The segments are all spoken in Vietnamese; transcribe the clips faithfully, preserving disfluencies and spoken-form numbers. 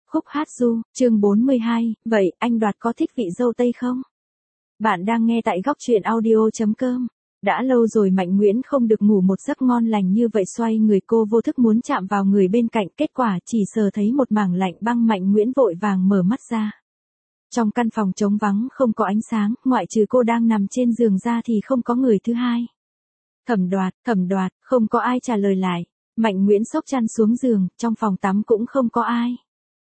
Khúc hát du, chương bốn mươi hai, vậy anh Đoạt có thích vị dâu Tây không? Bạn đang nghe tại góc truyện audio chấm com. Đã lâu rồi Mạnh Nguyễn không được ngủ một giấc ngon lành như vậy, xoay người cô vô thức muốn chạm vào người bên cạnh, kết quả chỉ sờ thấy một mảng lạnh băng. Mạnh Nguyễn vội vàng mở mắt ra. Trong căn phòng trống vắng không có ánh sáng, ngoại trừ cô đang nằm trên giường ra thì không có người thứ hai. Thẩm Đoạt, Thẩm Đoạt, không có ai trả lời lại. Mạnh Nguyễn xốc chăn xuống giường, trong phòng tắm cũng không có ai.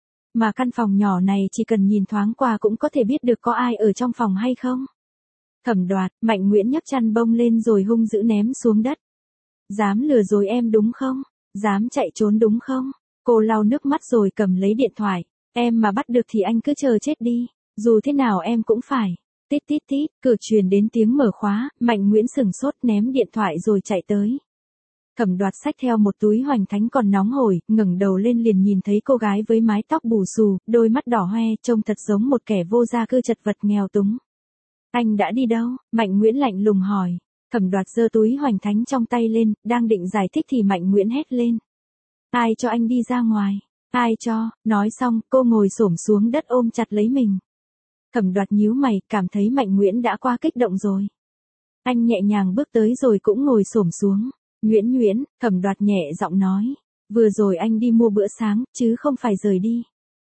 Mà căn phòng nhỏ này chỉ cần nhìn thoáng qua cũng có thể biết được có ai ở trong phòng hay không. Thẩm Đoạt, Mạnh Nguyễn nhấc chăn bông lên rồi hung dữ ném xuống đất. Dám lừa dối em đúng không? Dám chạy trốn đúng không? Cô lau nước mắt rồi cầm lấy điện thoại. Em mà bắt được thì anh cứ chờ chết đi. Dù thế nào em cũng phải. Tít tít tít, cửa truyền đến tiếng mở khóa. Mạnh Nguyễn sửng sốt ném điện thoại rồi chạy tới. Thẩm Đoạt xách theo một túi hoành thánh còn nóng hổi, ngẩng đầu lên liền nhìn thấy cô gái với mái tóc bù xù, đôi mắt đỏ hoe, trông thật giống một kẻ vô gia cư chật vật nghèo túng. Anh đã đi đâu? Mạnh Nguyễn lạnh lùng hỏi. Thẩm Đoạt giơ túi hoành thánh trong tay lên, đang định giải thích thì Mạnh Nguyễn hét lên. Ai cho anh đi ra ngoài? Ai cho? Nói xong, cô ngồi xổm xuống đất ôm chặt lấy mình. Thẩm Đoạt nhíu mày, cảm thấy Mạnh Nguyễn đã qua kích động rồi. Anh nhẹ nhàng bước tới rồi cũng ngồi xổm xuống. Nguyễn Nguyễn, Thẩm Đoạt nhẹ giọng nói. Vừa rồi anh đi mua bữa sáng, chứ không phải rời đi.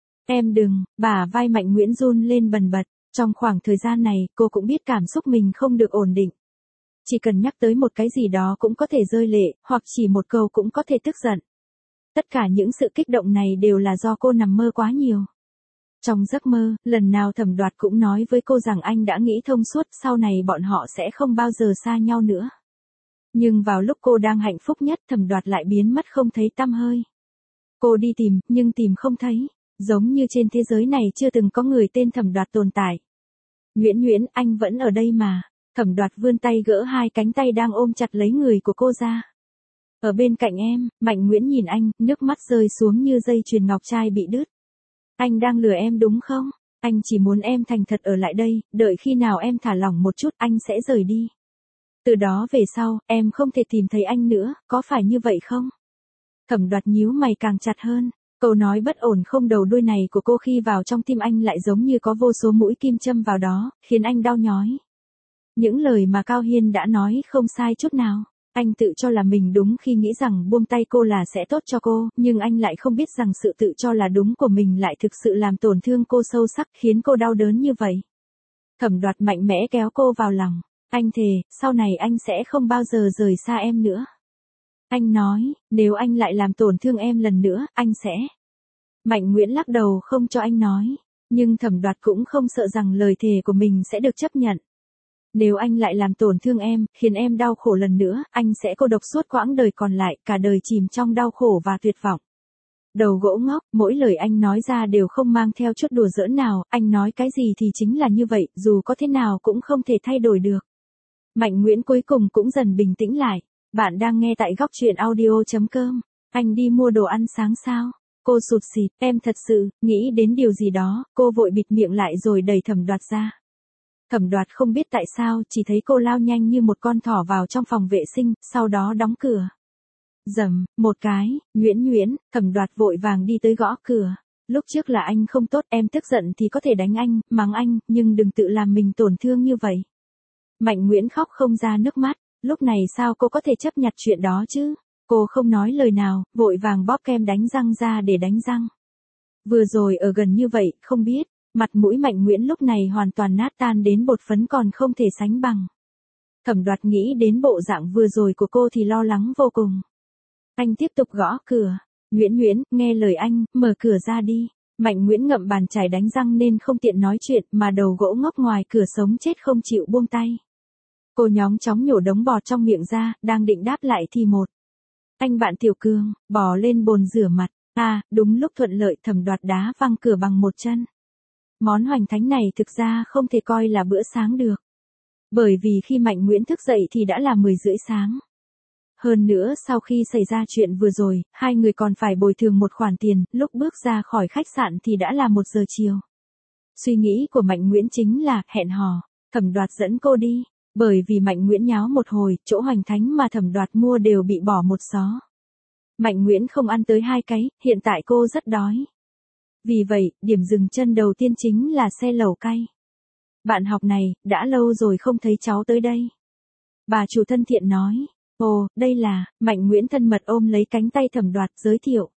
Em đừng, bả vai Mạnh Nguyễn run lên bần bật. Trong khoảng thời gian này, cô cũng biết cảm xúc mình không được ổn định. Chỉ cần nhắc tới một cái gì đó cũng có thể rơi lệ, hoặc chỉ một câu cũng có thể tức giận. Tất cả những sự kích động này đều là do cô nằm mơ quá nhiều. Trong giấc mơ, lần nào Thẩm Đoạt cũng nói với cô rằng anh đã nghĩ thông suốt, sau này bọn họ sẽ không bao giờ xa nhau nữa. Nhưng vào lúc cô đang hạnh phúc nhất, Thẩm Đoạt lại biến mất không thấy tăm hơi. Cô đi tìm, nhưng tìm không thấy. Giống như trên thế giới này chưa từng có người tên Thẩm Đoạt tồn tại. Nguyễn Nguyễn, anh vẫn ở đây mà. Thẩm Đoạt vươn tay gỡ hai cánh tay đang ôm chặt lấy người của cô ra. Ở bên cạnh em. Mạnh Nguyễn nhìn anh, nước mắt rơi xuống như dây chuyền ngọc trai bị đứt. Anh đang lừa em đúng không? Anh chỉ muốn em thành thật ở lại đây, đợi khi nào em thả lỏng một chút anh sẽ rời đi. Từ đó về sau, em không thể tìm thấy anh nữa, có phải như vậy không? Thẩm Đoạt nhíu mày càng chặt hơn. Câu nói bất ổn không đầu đuôi này của cô khi vào trong tim anh lại giống như có vô số mũi kim châm vào đó, khiến anh đau nhói. Những lời mà Cao Hiên đã nói không sai chút nào. Anh tự cho là mình đúng khi nghĩ rằng buông tay cô là sẽ tốt cho cô, nhưng anh lại không biết rằng sự tự cho là đúng của mình lại thực sự làm tổn thương cô sâu sắc, khiến cô đau đớn như vậy. Thẩm Đoạt mạnh mẽ kéo cô vào lòng. Anh thề, sau này anh sẽ không bao giờ rời xa em nữa. Anh nói, nếu anh lại làm tổn thương em lần nữa, anh sẽ. Mạnh Nguyễn lắc đầu không cho anh nói. Nhưng Thẩm Đoạt cũng không sợ rằng lời thề của mình sẽ được chấp nhận. Nếu anh lại làm tổn thương em, khiến em đau khổ lần nữa, anh sẽ cô độc suốt quãng đời còn lại, cả đời chìm trong đau khổ và tuyệt vọng. Đầu gỗ ngốc, mỗi lời anh nói ra đều không mang theo chút đùa giỡn nào, anh nói cái gì thì chính là như vậy, dù có thế nào cũng không thể thay đổi được. Mạnh Nguyễn cuối cùng cũng dần bình tĩnh lại. Bạn đang nghe tại góc truyện audio chấm com. Anh đi mua đồ ăn sáng sao? Cô sụt sịt, em thật sự, nghĩ đến điều gì đó, cô vội bịt miệng lại rồi đẩy Thẩm Đoạt ra. Thẩm Đoạt không biết tại sao, chỉ thấy cô lao nhanh như một con thỏ vào trong phòng vệ sinh, sau đó đóng cửa. Dầm, một cái, Nguyễn Nguyễn, Thẩm Đoạt vội vàng đi tới gõ cửa. Lúc trước là anh không tốt, em tức giận thì có thể đánh anh, mắng anh, nhưng đừng tự làm mình tổn thương như vậy. Mạnh Nguyễn khóc không ra nước mắt. Lúc này sao cô có thể chấp nhận chuyện đó chứ? Cô không nói lời nào, vội vàng bóp kem đánh răng ra để đánh răng. Vừa rồi ở gần như vậy, không biết, mặt mũi Mạnh Nguyễn lúc này hoàn toàn nát tan đến bột phấn còn không thể sánh bằng. Thẩm Đoạt nghĩ đến bộ dạng vừa rồi của cô thì lo lắng vô cùng. Anh tiếp tục gõ cửa. Nguyễn Nguyễn, nghe lời anh, mở cửa ra đi. Mạnh Nguyễn ngậm bàn chải đánh răng nên không tiện nói chuyện, mà đầu gỗ ngốc ngoài cửa sống chết không chịu buông tay. Cô nhóng chóng nhổ đống bọt trong miệng ra, đang định đáp lại thì một. Anh bạn Tiểu Cường, bò lên bồn rửa mặt. À, đúng lúc thuận lợi Thẩm Đoạt đá văng cửa bằng một chân. Món hoành thánh này thực ra không thể coi là bữa sáng được. Bởi vì khi Mạnh Nguyễn thức dậy thì đã là mười rưỡi sáng. Hơn nữa sau khi xảy ra chuyện vừa rồi, hai người còn phải bồi thường một khoản tiền, lúc bước ra khỏi khách sạn thì đã là một giờ chiều. Suy nghĩ của Mạnh Nguyễn chính là hẹn hò, Thẩm Đoạt dẫn cô đi. Bởi vì Mạnh Nguyễn nháo một hồi, chỗ hoành thánh mà Thẩm Đoạt mua đều bị bỏ một xó. Mạnh Nguyễn không ăn tới hai cái, hiện tại cô rất đói. Vì vậy, điểm dừng chân đầu tiên chính là xe lẩu cay. Bạn học này, đã lâu rồi không thấy cháu tới đây. Bà chủ thân thiện nói. Ồ, đây là, Mạnh Nguyễn thân mật ôm lấy cánh tay Thẩm Đoạt giới thiệu.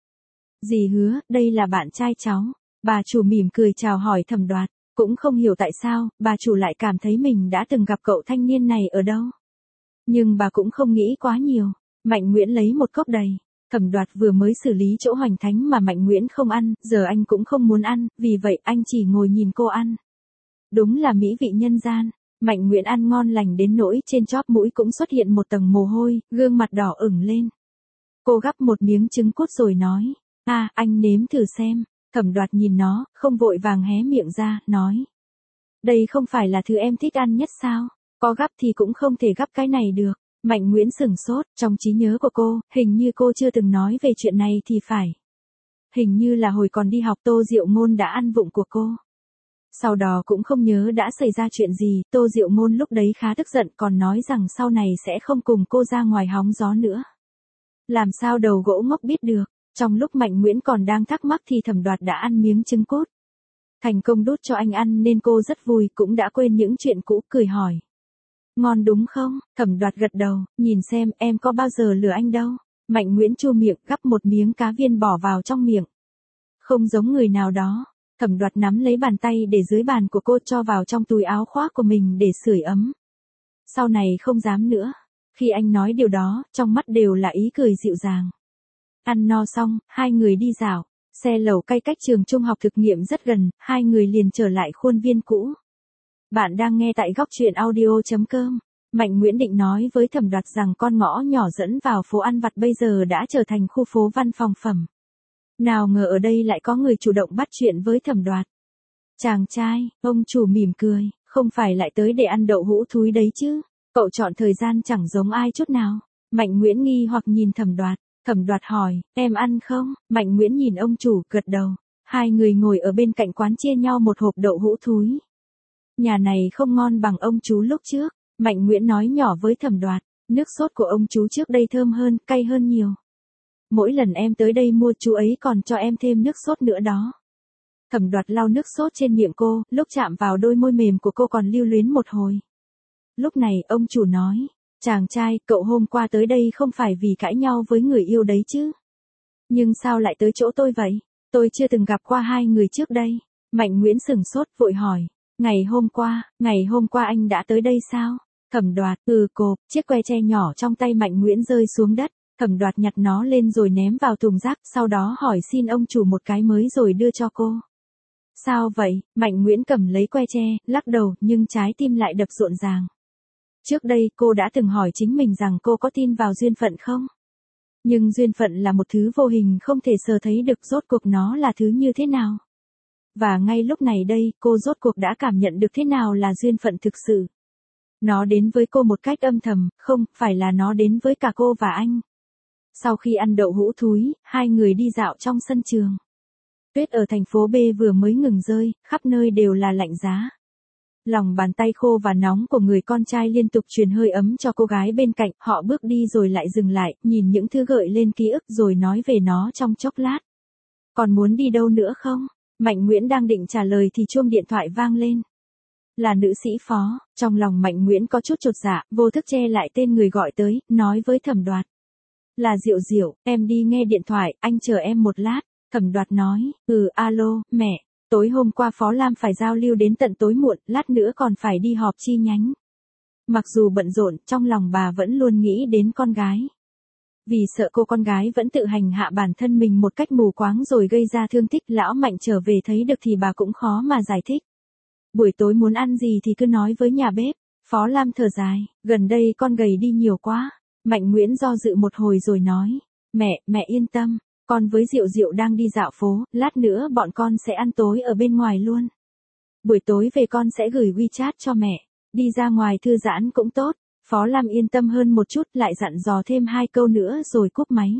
Dì Hứa, đây là bạn trai cháu. Bà chủ mỉm cười chào hỏi Thẩm Đoạt. Cũng không hiểu tại sao, bà chủ lại cảm thấy mình đã từng gặp cậu thanh niên này ở đâu. Nhưng bà cũng không nghĩ quá nhiều. Mạnh Nguyễn lấy một cốc đầy. Thẩm Đoạt vừa mới xử lý chỗ hoành thánh mà Mạnh Nguyễn không ăn, giờ anh cũng không muốn ăn, vì vậy anh chỉ ngồi nhìn cô ăn. Đúng là mỹ vị nhân gian. Mạnh Nguyễn ăn ngon lành đến nỗi trên chóp mũi cũng xuất hiện một tầng mồ hôi, gương mặt đỏ ửng lên. Cô gắp một miếng trứng cút rồi nói. À, anh nếm thử xem. Thẩm Đoạt nhìn nó, không vội vàng hé miệng ra, nói. Đây không phải là thứ em thích ăn nhất sao? Có gắp thì cũng không thể gắp cái này được. Mạnh Nguyễn sửng sốt, trong trí nhớ của cô, hình như cô chưa từng nói về chuyện này thì phải. Hình như là hồi còn đi học Tô Diệu Ngôn đã ăn vụng của cô. Sau đó cũng không nhớ đã xảy ra chuyện gì, Tô Diệu Ngôn lúc đấy khá tức giận còn nói rằng sau này sẽ không cùng cô ra ngoài hóng gió nữa. Làm sao đầu gỗ ngốc biết được, trong lúc Mạnh Nguyễn còn đang thắc mắc thì Thẩm Đoạt đã ăn miếng trứng cút. Thành công đút cho anh ăn nên cô rất vui cũng đã quên những chuyện cũ cười hỏi. Ngon đúng không? Thẩm Đoạt gật đầu, nhìn xem em có bao giờ lừa anh đâu. Mạnh Nguyễn chu miệng gắp một miếng cá viên bỏ vào trong miệng. Không giống người nào đó. Thẩm Đoạt nắm lấy bàn tay để dưới bàn của cô cho vào trong túi áo khoác của mình để sưởi ấm. Sau này không dám nữa. Khi anh nói điều đó, trong mắt đều là ý cười dịu dàng. Ăn no xong, hai người đi dạo. Xe lẩu cay cách trường trung học thực nghiệm rất gần, hai người liền trở lại khuôn viên cũ. Bạn đang nghe tại góc truyện audio chấm com. Mạnh Nguyễn định nói với Thẩm Đoạt rằng con ngõ nhỏ dẫn vào phố ăn vặt bây giờ đã trở thành khu phố văn phòng phẩm. Nào ngờ ở đây lại có người chủ động bắt chuyện với Thẩm Đoạt. Chàng trai, ông chủ mỉm cười, không phải lại tới để ăn đậu hũ thúi đấy chứ. Cậu chọn thời gian chẳng giống ai chút nào. Mạnh Nguyễn nghi hoặc nhìn Thẩm Đoạt. Thẩm Đoạt hỏi, em ăn không? Mạnh Nguyễn nhìn ông chủ, gật đầu. Hai người ngồi ở bên cạnh quán chia nhau một hộp đậu hũ thúi. Nhà này không ngon bằng ông chú lúc trước. Mạnh Nguyễn nói nhỏ với Thẩm Đoạt. Nước sốt của ông chú trước đây thơm hơn, cay hơn nhiều. Mỗi lần em tới đây mua chú ấy còn cho em thêm nước sốt nữa đó. Thẩm Đoạt lau nước sốt trên miệng cô, lúc chạm vào đôi môi mềm của cô còn lưu luyến một hồi. Lúc này ông chủ nói, chàng trai, cậu hôm qua tới đây không phải vì cãi nhau với người yêu đấy chứ. Nhưng sao lại tới chỗ tôi vậy? Tôi chưa từng gặp qua hai người trước đây. Mạnh Nguyễn sửng sốt vội hỏi, ngày hôm qua, ngày hôm qua anh đã tới đây sao? Thẩm Đoạt, ừ cộp, chiếc que tre nhỏ trong tay Mạnh Nguyễn rơi xuống đất. Thẩm Đoạt nhặt nó lên rồi ném vào thùng rác, sau đó hỏi xin ông chủ một cái mới rồi đưa cho cô. Sao vậy? Mạnh Nguyễn cầm lấy que tre, lắc đầu, nhưng trái tim lại đập rộn ràng. Trước đây cô đã từng hỏi chính mình rằng cô có tin vào duyên phận không? Nhưng duyên phận là một thứ vô hình không thể sờ thấy được rốt cuộc nó là thứ như thế nào. Và ngay lúc này đây, cô rốt cuộc đã cảm nhận được thế nào là duyên phận thực sự. Nó đến với cô một cách âm thầm, không, phải là nó đến với cả cô và anh. Sau khi ăn đậu hũ thúi, hai người đi dạo trong sân trường. Tuyết ở thành phố B vừa mới ngừng rơi, khắp nơi đều là lạnh giá. Lòng bàn tay khô và nóng của người con trai liên tục truyền hơi ấm cho cô gái bên cạnh, họ bước đi rồi lại dừng lại, nhìn những thứ gợi lên ký ức rồi nói về nó trong chốc lát. Còn muốn đi đâu nữa không? Mạnh Nguyễn đang định trả lời thì chuông điện thoại vang lên. Là nữ sĩ Phó, trong lòng Mạnh Nguyễn có chút chột dạ, vô thức che lại tên người gọi tới, nói với Thẩm Đoạt. Là Diệu Diệu, em đi nghe điện thoại, anh chờ em một lát. Thẩm Đoạt nói, ừ alo, mẹ, tối hôm qua Phó Lam phải giao lưu đến tận tối muộn, lát nữa còn phải đi họp chi nhánh. Mặc dù bận rộn, trong lòng bà vẫn luôn nghĩ đến con gái. Vì sợ cô con gái vẫn tự hành hạ bản thân mình một cách mù quáng rồi gây ra thương tích, lão Mạnh trở về thấy được thì bà cũng khó mà giải thích. Buổi tối muốn ăn gì thì cứ nói với nhà bếp. Phó Lam thở dài, gần đây con gầy đi nhiều quá. Mạnh Nguyễn do dự một hồi rồi nói, mẹ, mẹ yên tâm, con với Diệu Diệu đang đi dạo phố, lát nữa bọn con sẽ ăn tối ở bên ngoài luôn. Buổi tối về con sẽ gửi WeChat cho mẹ, đi ra ngoài thư giãn cũng tốt. Phó Lam yên tâm hơn một chút, lại dặn dò thêm hai câu nữa rồi cúp máy.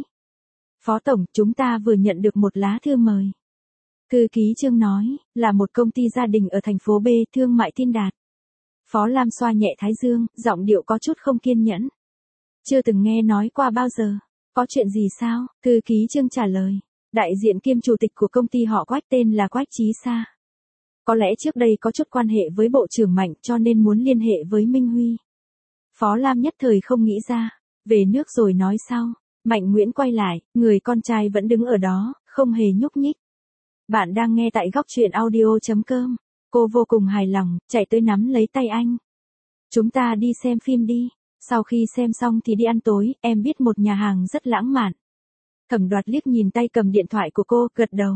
Phó Tổng, chúng ta vừa nhận được một lá thư mời. Thư ký Trương nói, là một công ty gia đình ở thành phố B, thương mại Thiên Đạt. Phó Lam xoa nhẹ thái dương, giọng điệu có chút không kiên nhẫn. Chưa từng nghe nói qua bao giờ. Có chuyện gì sao? Thư ký Trương trả lời. Đại diện kiêm chủ tịch của công ty họ Quách tên là Quách Chí Sa. Có lẽ trước đây có chút quan hệ với bộ trưởng Mạnh cho nên muốn liên hệ với Minh Huy. Phó Lam nhất thời không nghĩ ra, về nước rồi nói sau. Mạnh Nguyễn quay lại, người con trai vẫn đứng ở đó, không hề nhúc nhích. Bạn đang nghe tại góc truyện audio chấm com. Cô vô cùng hài lòng, chạy tới nắm lấy tay anh. Chúng ta đi xem phim đi. Sau khi xem xong thì đi ăn tối, em biết một nhà hàng rất lãng mạn. Thẩm Đoạt liếc nhìn tay cầm điện thoại của cô, gật đầu.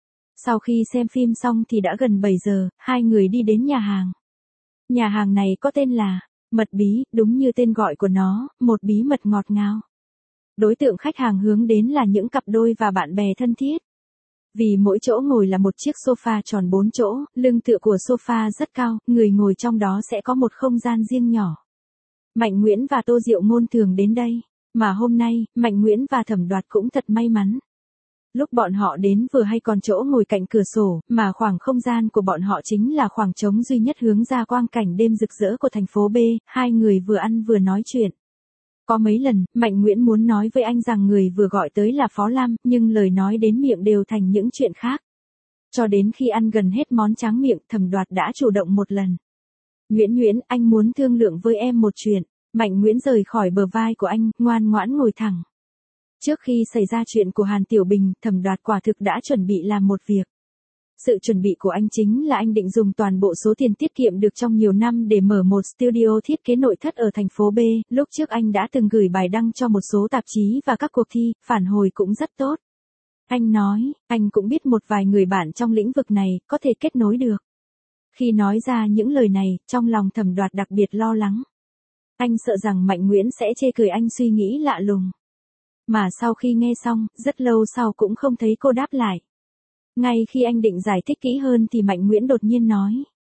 Sau khi xem phim xong thì đã gần bảy giờ, hai người đi đến nhà hàng. Nhà hàng này có tên là Mật Bí, đúng như tên gọi của nó, một bí mật ngọt ngào. Đối tượng khách hàng hướng đến là những cặp đôi và bạn bè thân thiết. Vì mỗi chỗ ngồi là một chiếc sofa tròn bốn chỗ, lưng tựa của sofa rất cao, người ngồi trong đó sẽ có một không gian riêng nhỏ. Mạnh Nguyễn và Tô Diệu Ngôn thường đến đây, mà hôm nay, Mạnh Nguyễn và Thẩm Đoạt cũng thật may mắn. Lúc bọn họ đến vừa hay còn chỗ ngồi cạnh cửa sổ, mà khoảng không gian của bọn họ chính là khoảng trống duy nhất hướng ra quang cảnh đêm rực rỡ của thành phố B, hai người vừa ăn vừa nói chuyện. Có mấy lần, Mạnh Nguyễn muốn nói với anh rằng người vừa gọi tới là Phó Lam, nhưng lời nói đến miệng đều thành những chuyện khác. Cho đến khi ăn gần hết món tráng miệng, Thẩm Đoạt đã chủ động một lần. Nguyễn Nguyễn, anh muốn thương lượng với em một chuyện. Mạnh Nguyễn rời khỏi bờ vai của anh, ngoan ngoãn ngồi thẳng. Trước khi xảy ra chuyện của Hàn Tiểu Bình, Thẩm Đoạt quả thực đã chuẩn bị làm một việc. Sự chuẩn bị của anh chính là anh định dùng toàn bộ số tiền tiết kiệm được trong nhiều năm để mở một studio thiết kế nội thất ở thành phố B. Lúc trước anh đã từng gửi bài đăng cho một số tạp chí và các cuộc thi, phản hồi cũng rất tốt. Anh nói, anh cũng biết một vài người bạn trong lĩnh vực này, có thể kết nối được. Khi nói ra những lời này, trong lòng Thẩm Đoạt đặc biệt lo lắng. Anh sợ rằng Mạnh Nguyễn sẽ chê cười anh suy nghĩ lạ lùng. Mà sau khi nghe xong, rất lâu sau cũng không thấy cô đáp lại. Ngay khi anh định giải thích kỹ hơn thì Mạnh Nguyễn đột nhiên nói.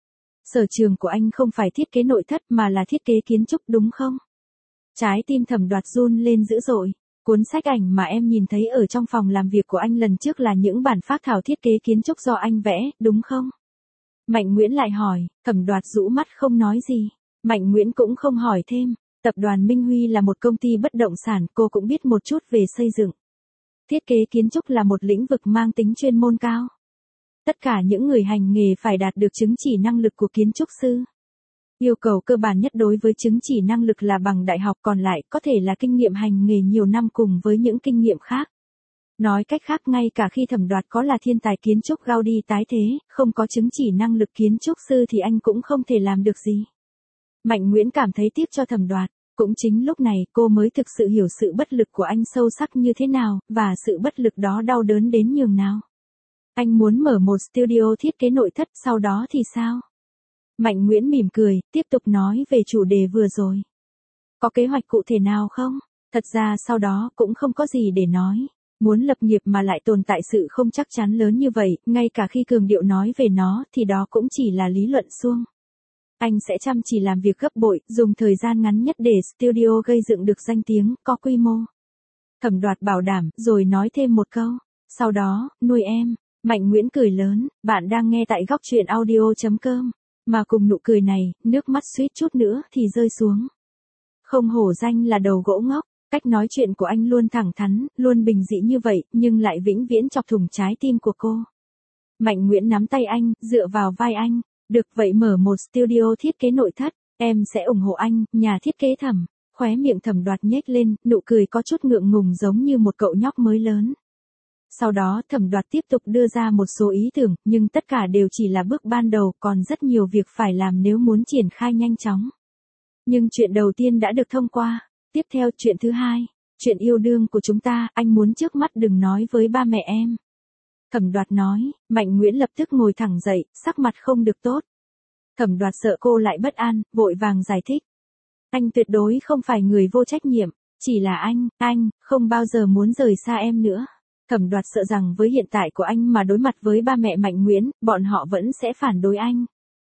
Sở trường của anh không phải thiết kế nội thất mà là thiết kế kiến trúc đúng không? Trái tim Thẩm Đoạt run lên dữ dội. Cuốn sách ảnh mà em nhìn thấy ở trong phòng làm việc của anh lần trước là những bản phác thảo thiết kế kiến trúc do anh vẽ, đúng không? Mạnh Nguyễn lại hỏi, Thẩm Đoạt rũ mắt không nói gì. Mạnh Nguyễn cũng không hỏi thêm. Tập đoàn Minh Huy là một công ty bất động sản, cô cũng biết một chút về xây dựng. Thiết kế kiến trúc là một lĩnh vực mang tính chuyên môn cao. Tất cả những người hành nghề phải đạt được chứng chỉ năng lực của kiến trúc sư. Yêu cầu cơ bản nhất đối với chứng chỉ năng lực là bằng đại học, còn lại có thể là kinh nghiệm hành nghề nhiều năm cùng với những kinh nghiệm khác. Nói cách khác, ngay cả khi Thẩm Đoạt có là thiên tài kiến trúc Gaudi tái thế, không có chứng chỉ năng lực kiến trúc sư thì anh cũng không thể làm được gì. Mạnh Nguyễn cảm thấy tiếc cho Thẩm Đoạt. Cũng chính lúc này cô mới thực sự hiểu sự bất lực của anh sâu sắc như thế nào, và sự bất lực đó đau đớn đến nhường nào. Anh muốn mở một studio thiết kế nội thất, sau đó thì sao? Mạnh Nguyễn mỉm cười, tiếp tục nói về chủ đề vừa rồi. Có kế hoạch cụ thể nào không? Thật ra sau đó cũng không có gì để nói. Muốn lập nghiệp mà lại tồn tại sự không chắc chắn lớn như vậy, ngay cả khi cường điệu nói về nó thì đó cũng chỉ là lý luận suông. Anh sẽ chăm chỉ làm việc gấp bội, dùng thời gian ngắn nhất để studio gây dựng được danh tiếng, có quy mô. Thẩm Đoạt bảo đảm, rồi nói thêm một câu. Sau đó, nuôi em. Mạnh Nguyễn cười lớn, bạn đang nghe tại góc truyện audio chấm com. Mà cùng nụ cười này, nước mắt suýt chút nữa thì rơi xuống. Không hổ danh là đầu gỗ ngốc, cách nói chuyện của anh luôn thẳng thắn, luôn bình dị như vậy, nhưng lại vĩnh viễn chọc thủng trái tim của cô. Mạnh Nguyễn nắm tay anh, dựa vào vai anh. Được vậy mở một studio thiết kế nội thất, em sẽ ủng hộ anh, nhà thiết kế Thẩm. Khóe miệng Thẩm Đoạt nhếch lên, nụ cười có chút ngượng ngùng giống như một cậu nhóc mới lớn. Sau đó Thẩm Đoạt tiếp tục đưa ra một số ý tưởng, nhưng tất cả đều chỉ là bước ban đầu, còn rất nhiều việc phải làm nếu muốn triển khai nhanh chóng. Nhưng chuyện đầu tiên đã được thông qua. Tiếp theo chuyện thứ hai, chuyện yêu đương của chúng ta, anh muốn trước mắt đừng nói với ba mẹ em. Thẩm Đoạt nói, Mạnh Nguyễn lập tức ngồi thẳng dậy, sắc mặt không được tốt. Thẩm Đoạt sợ cô lại bất an, vội vàng giải thích. Anh tuyệt đối không phải người vô trách nhiệm, chỉ là anh, anh, không bao giờ muốn rời xa em nữa. Thẩm Đoạt sợ rằng với hiện tại của anh mà đối mặt với ba mẹ Mạnh Nguyễn, bọn họ vẫn sẽ phản đối anh.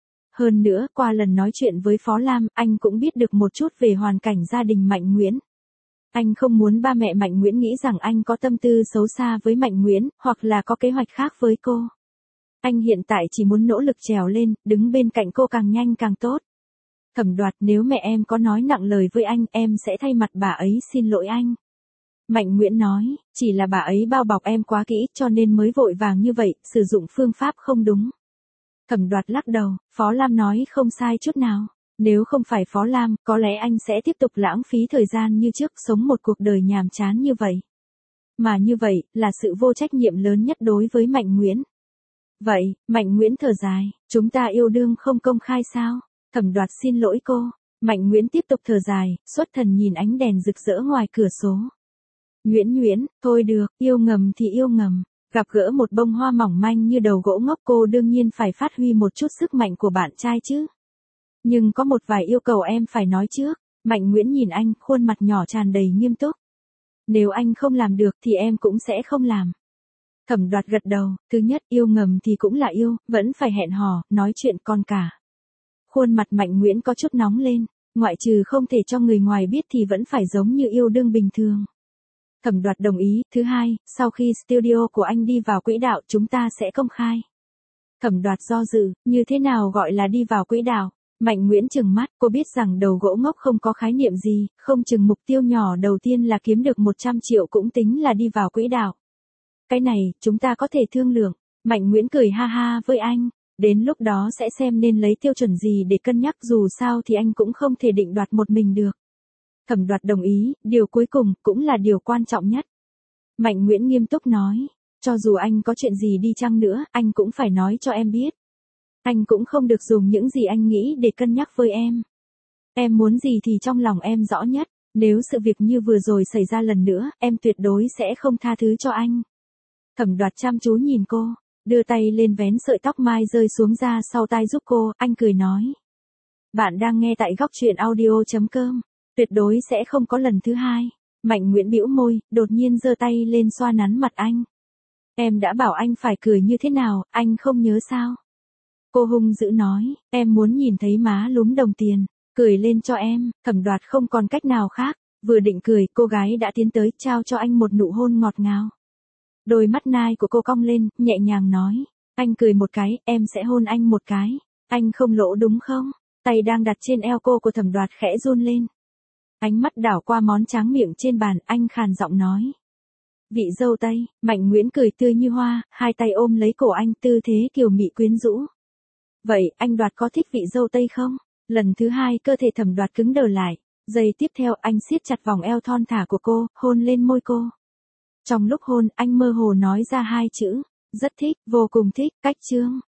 Hơn nữa, qua lần nói chuyện với Phó Lam, anh cũng biết được một chút về hoàn cảnh gia đình Mạnh Nguyễn. Anh không muốn ba mẹ Mạnh Nguyễn nghĩ rằng anh có tâm tư xấu xa với Mạnh Nguyễn, hoặc là có kế hoạch khác với cô. Anh hiện tại chỉ muốn nỗ lực trèo lên, đứng bên cạnh cô càng nhanh càng tốt. Thẩm Đoạt, nếu mẹ em có nói nặng lời với anh, em sẽ thay mặt bà ấy xin lỗi anh. Mạnh Nguyễn nói, chỉ là bà ấy bao bọc em quá kỹ cho nên mới vội vàng như vậy, sử dụng phương pháp không đúng. Thẩm Đoạt lắc đầu, Phó Lam nói không sai chút nào. Nếu không phải Phó Lam, có lẽ anh sẽ tiếp tục lãng phí thời gian như trước, sống một cuộc đời nhàm chán như vậy. Mà như vậy, là sự vô trách nhiệm lớn nhất đối với Mạnh Nguyễn. Vậy, Mạnh Nguyễn thở dài, chúng ta yêu đương không công khai sao? Thẩm Đoạt xin lỗi cô. Mạnh Nguyễn tiếp tục thở dài, xuất thần nhìn ánh đèn rực rỡ ngoài cửa sổ. Nguyễn Nguyễn, thôi được, yêu ngầm thì yêu ngầm. Gặp gỡ một bông hoa mỏng manh như đầu gỗ ngốc, cô đương nhiên phải phát huy một chút sức mạnh của bạn trai chứ. Nhưng có một vài yêu cầu em phải nói trước. Mạnh Nguyễn nhìn anh, khuôn mặt nhỏ tràn đầy nghiêm túc. Nếu anh không làm được thì em cũng sẽ không làm. Thẩm Đoạt gật đầu, thứ nhất, yêu ngầm thì cũng là yêu, vẫn phải hẹn hò, nói chuyện con cả. Khuôn mặt Mạnh Nguyễn có chút nóng lên, ngoại trừ không thể cho người ngoài biết thì vẫn phải giống như yêu đương bình thường. Thẩm Đoạt đồng ý, thứ hai, sau khi studio của anh đi vào quỹ đạo chúng ta sẽ công khai. Thẩm Đoạt do dự, như thế nào gọi là đi vào quỹ đạo? Mạnh Nguyễn trừng mắt, cô biết rằng đầu gỗ ngốc không có khái niệm gì, không chừng mục tiêu nhỏ đầu tiên là kiếm được một trăm triệu cũng tính là đi vào quỹ đạo. Cái này, chúng ta có thể thương lượng. Mạnh Nguyễn cười ha ha với anh, đến lúc đó sẽ xem nên lấy tiêu chuẩn gì để cân nhắc, dù sao thì anh cũng không thể định đoạt một mình được. Thẩm Đoạt đồng ý, điều cuối cùng cũng là điều quan trọng nhất. Mạnh Nguyễn nghiêm túc nói, cho dù anh có chuyện gì đi chăng nữa, anh cũng phải nói cho em biết. Anh cũng không được dùng những gì anh nghĩ để cân nhắc với em. Em muốn gì thì trong lòng em rõ nhất, nếu sự việc như vừa rồi xảy ra lần nữa, em tuyệt đối sẽ không tha thứ cho anh. Thẩm Đoạt chăm chú nhìn cô, đưa tay lên vén sợi tóc mai rơi xuống ra sau tai giúp cô, anh cười nói. Bạn đang nghe tại góc truyện audio chấm com, tuyệt đối sẽ không có lần thứ hai. Mạnh Nguyễn bĩu môi, đột nhiên giơ tay lên xoa nắn mặt anh. Em đã bảo anh phải cười như thế nào, anh không nhớ sao? Cô hung dữ nói, em muốn nhìn thấy má lúm đồng tiền, cười lên cho em. Thẩm Đoạt không còn cách nào khác, vừa định cười, cô gái đã tiến tới trao cho anh một nụ hôn ngọt ngào. Đôi mắt nai của cô cong lên, nhẹ nhàng nói, anh cười một cái, em sẽ hôn anh một cái. Anh không lỗ đúng không? Tay đang đặt trên eo cô của Thẩm Đoạt khẽ run lên. Ánh mắt đảo qua món tráng miệng trên bàn, anh khàn giọng nói. Vị dâu tây. Mạnh Nguyễn cười tươi như hoa, hai tay ôm lấy cổ anh, tư thế kiều mị quyến rũ. Vậy, anh Đoạt có thích vị dâu tây không? Lần thứ hai cơ thể Thẩm Đoạt cứng đờ lại. Giây tiếp theo anh siết chặt vòng eo thon thả của cô, hôn lên môi cô. Trong lúc hôn, anh mơ hồ nói ra hai chữ. Rất thích, vô cùng thích, cách chương.